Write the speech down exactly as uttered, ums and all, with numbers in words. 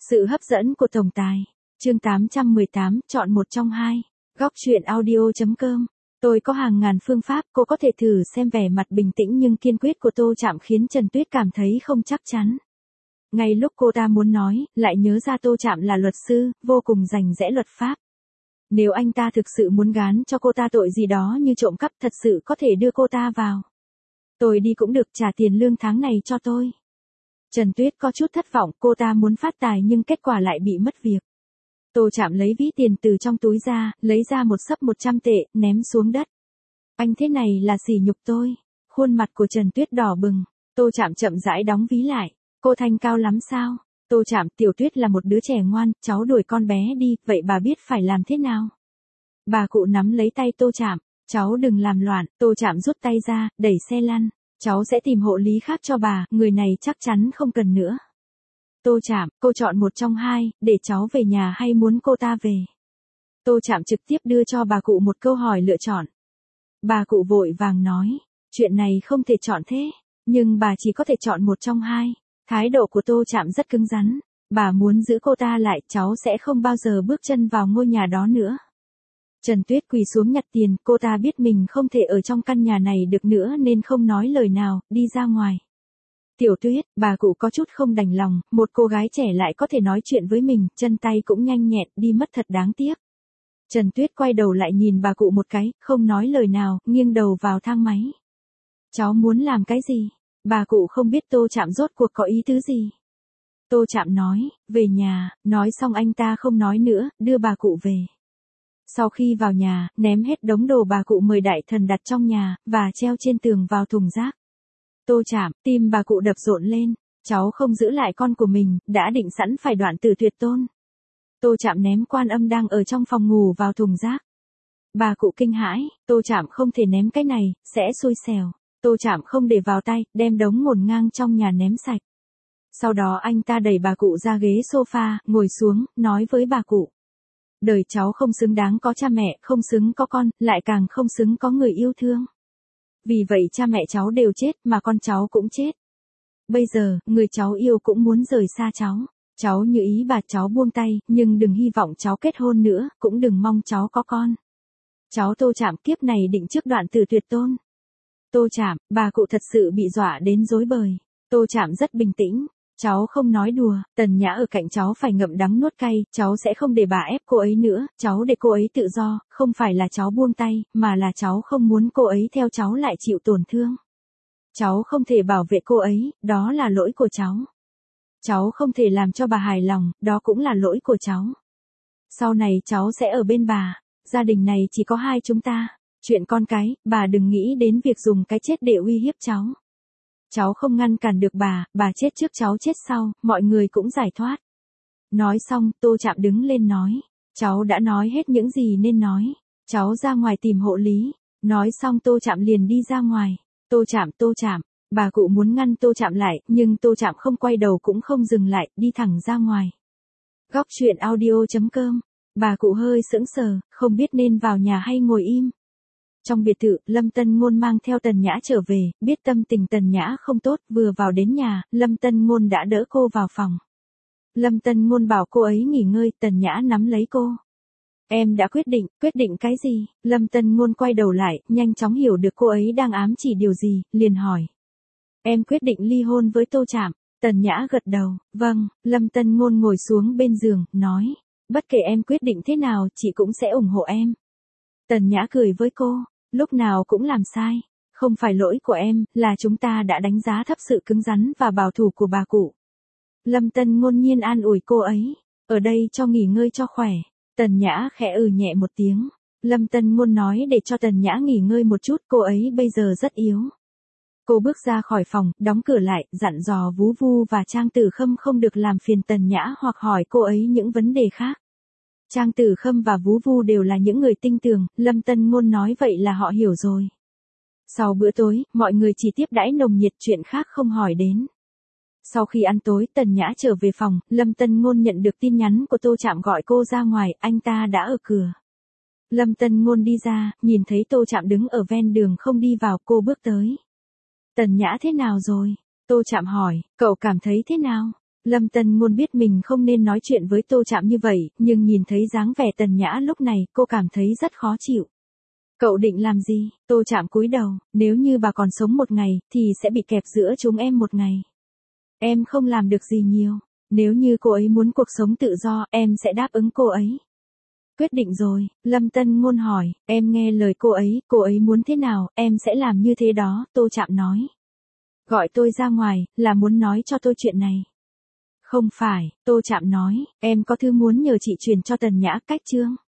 Sự hấp dẫn của tổng tài. Chương tám trăm mười tám, chọn một trong hai. Góc truyện audio.com. Tôi có hàng ngàn phương pháp, cô có thể thử xem. Vẻ mặt bình tĩnh nhưng kiên quyết của Tô Trạm khiến Trần Tuyết cảm thấy không chắc chắn. Ngay lúc cô ta muốn nói, lại nhớ ra Tô Trạm là luật sư, vô cùng rành rẽ luật pháp. Nếu anh ta thực sự muốn gán cho cô ta tội gì đó như trộm cắp, thật sự có thể đưa cô ta vào. Tôi đi cũng được, trả tiền lương tháng này cho tôi. Trần Tuyết có chút thất vọng, cô ta muốn phát tài nhưng kết quả lại bị mất việc. Tô Trạm lấy ví tiền từ trong túi ra, lấy ra một xấp một trăm tệ, ném xuống đất. Anh thế này là sỉ nhục tôi. Khuôn mặt của Trần Tuyết đỏ bừng. Tô Trạm chậm rãi đóng ví lại. Cô thanh cao lắm sao? Tô Trạm, Tiểu Tuyết là một đứa trẻ ngoan, cháu đuổi con bé đi, vậy bà biết phải làm thế nào? Bà cụ nắm lấy tay Tô Trạm. Cháu đừng làm loạn. Tô Trạm rút tay ra, đẩy xe lăn. Cháu sẽ tìm hộ lý khác cho bà, người này chắc chắn không cần nữa. Tô Trạm, cô chọn một trong hai, để cháu về nhà hay muốn cô ta về? Tô Trạm trực tiếp đưa cho bà cụ một câu hỏi lựa chọn. Bà cụ vội vàng nói, chuyện này không thể chọn thế, nhưng bà chỉ có thể chọn một trong hai. Thái độ của Tô Trạm rất cứng rắn, bà muốn giữ cô ta lại, cháu sẽ không bao giờ bước chân vào ngôi nhà đó nữa. Trần Tuyết quỳ xuống nhặt tiền, cô ta biết mình không thể ở trong căn nhà này được nữa nên không nói lời nào, đi ra ngoài. Tiểu Tuyết, bà cụ có chút không đành lòng, một cô gái trẻ lại có thể nói chuyện với mình, chân tay cũng nhanh nhẹn, đi mất thật đáng tiếc. Trần Tuyết quay đầu lại nhìn bà cụ một cái, không nói lời nào, nghiêng đầu vào thang máy. Cháu muốn làm cái gì? Bà cụ không biết Tô Trạm rốt cuộc có ý tứ gì. Tô Trạm nói, về nhà, nói xong anh ta không nói nữa, đưa bà cụ về. Sau khi vào nhà, ném hết đống đồ bà cụ mời đại thần đặt trong nhà, và treo trên tường vào thùng rác. Tô Trạm, tim bà cụ đập rộn lên, cháu không giữ lại con của mình, đã định sẵn phải đoạn tử tuyệt tôn. Tô Trạm ném Quan Âm đang ở trong phòng ngủ vào thùng rác. Bà cụ kinh hãi, Tô Trạm không thể ném cái này, sẽ xui xẻo. Tô Trạm không để vào tay, đem đống ngổn ngang trong nhà ném sạch. Sau đó anh ta đẩy bà cụ ra ghế sofa, ngồi xuống, nói với bà cụ. Đời cháu không xứng đáng có cha mẹ, không xứng có con, lại càng không xứng có người yêu thương. Vì vậy cha mẹ cháu đều chết, mà con cháu cũng chết. Bây giờ, người cháu yêu cũng muốn rời xa cháu. Cháu như ý bà, cháu buông tay, nhưng đừng hy vọng cháu kết hôn nữa, cũng đừng mong cháu có con. Cháu Tô Trạm kiếp này định trước đoạn tử tuyệt tôn. Tô Trạm, bà cụ thật sự bị dọa đến rối bời. Tô Trạm rất bình tĩnh. Cháu không nói đùa, Tần Nhã ở cạnh cháu phải ngậm đắng nuốt cay, cháu sẽ không để bà ép cô ấy nữa, cháu để cô ấy tự do, không phải là cháu buông tay, mà là cháu không muốn cô ấy theo cháu lại chịu tổn thương. Cháu không thể bảo vệ cô ấy, đó là lỗi của cháu. Cháu không thể làm cho bà hài lòng, đó cũng là lỗi của cháu. Sau này cháu sẽ ở bên bà, gia đình này chỉ có hai chúng ta, chuyện con cái, bà đừng nghĩ đến việc dùng cái chết để uy hiếp cháu. Cháu không ngăn cản được bà, bà chết trước cháu chết sau, mọi người cũng giải thoát. Nói xong, Tô Trạm đứng lên nói, cháu đã nói hết những gì nên nói, cháu ra ngoài tìm hộ lý. Nói xong Tô Trạm liền đi ra ngoài. Tô Trạm, Tô Trạm, bà cụ muốn ngăn Tô Trạm lại, nhưng Tô Trạm không quay đầu cũng không dừng lại, đi thẳng ra ngoài. Góc truyện audio.com. Bà cụ hơi sững sờ, không biết nên vào nhà hay ngồi im. Trong biệt thự, Lâm Tân Ngôn mang theo Tần Nhã trở về, biết tâm tình Tần Nhã không tốt, vừa vào đến nhà, Lâm Tân Ngôn đã đỡ cô vào phòng. Lâm Tân Ngôn bảo cô ấy nghỉ ngơi, Tần Nhã nắm lấy cô. Em đã quyết định, quyết định cái gì? Lâm Tân Ngôn quay đầu lại, nhanh chóng hiểu được cô ấy đang ám chỉ điều gì, liền hỏi. Em quyết định ly hôn với Tô Trạm. Tần Nhã gật đầu, vâng. Lâm Tân Ngôn ngồi xuống bên giường, nói. Bất kể em quyết định thế nào, chị cũng sẽ ủng hộ em. Tần Nhã cười với cô. Lúc nào cũng làm sai. Không phải lỗi của em, là chúng ta đã đánh giá thấp sự cứng rắn và bảo thủ của bà cụ. Lâm Tân Ngôn nhiên an ủi cô ấy. Ở đây cho nghỉ ngơi cho khỏe. Tần Nhã khẽ ừ nhẹ một tiếng. Lâm Tân Ngôn nói để cho Tần Nhã nghỉ ngơi một chút, cô ấy bây giờ rất yếu. Cô bước ra khỏi phòng, đóng cửa lại, dặn dò Vú Vu và Trang Tử Khâm không được làm phiền Tần Nhã hoặc hỏi cô ấy những vấn đề khác. Trang Tử Khâm và Vú Vu đều là những người tinh tường, Lâm Tân Ngôn nói vậy là họ hiểu rồi. Sau bữa tối, mọi người chỉ tiếp đãi nồng nhiệt, chuyện khác không hỏi đến. Sau khi ăn tối, Tần Nhã trở về phòng, Lâm Tân Ngôn nhận được tin nhắn của Tô Trạm gọi cô ra ngoài, anh ta đã ở cửa. Lâm Tân Ngôn đi ra, nhìn thấy Tô Trạm đứng ở ven đường không đi vào, cô bước tới. Tần Nhã thế nào rồi? Tô Trạm hỏi, cậu cảm thấy thế nào? Lâm Tân Ngôn biết mình không nên nói chuyện với Tô Trạm như vậy, nhưng nhìn thấy dáng vẻ Tần Nhã lúc này, cô cảm thấy rất khó chịu. Cậu định làm gì? Tô Trạm cúi đầu, nếu như bà còn sống một ngày, thì sẽ bị kẹp giữa chúng em một ngày. Em không làm được gì nhiều. Nếu như cô ấy muốn cuộc sống tự do, em sẽ đáp ứng cô ấy. Quyết định rồi, Lâm Tân Ngôn hỏi, em nghe lời cô ấy, cô ấy muốn thế nào, em sẽ làm như thế đó, Tô Trạm nói. Gọi tôi ra ngoài, là muốn nói cho tôi chuyện này. Không phải, Tô Trạm nói, em có thứ muốn nhờ chị truyền cho Tần Nhã, cách chương.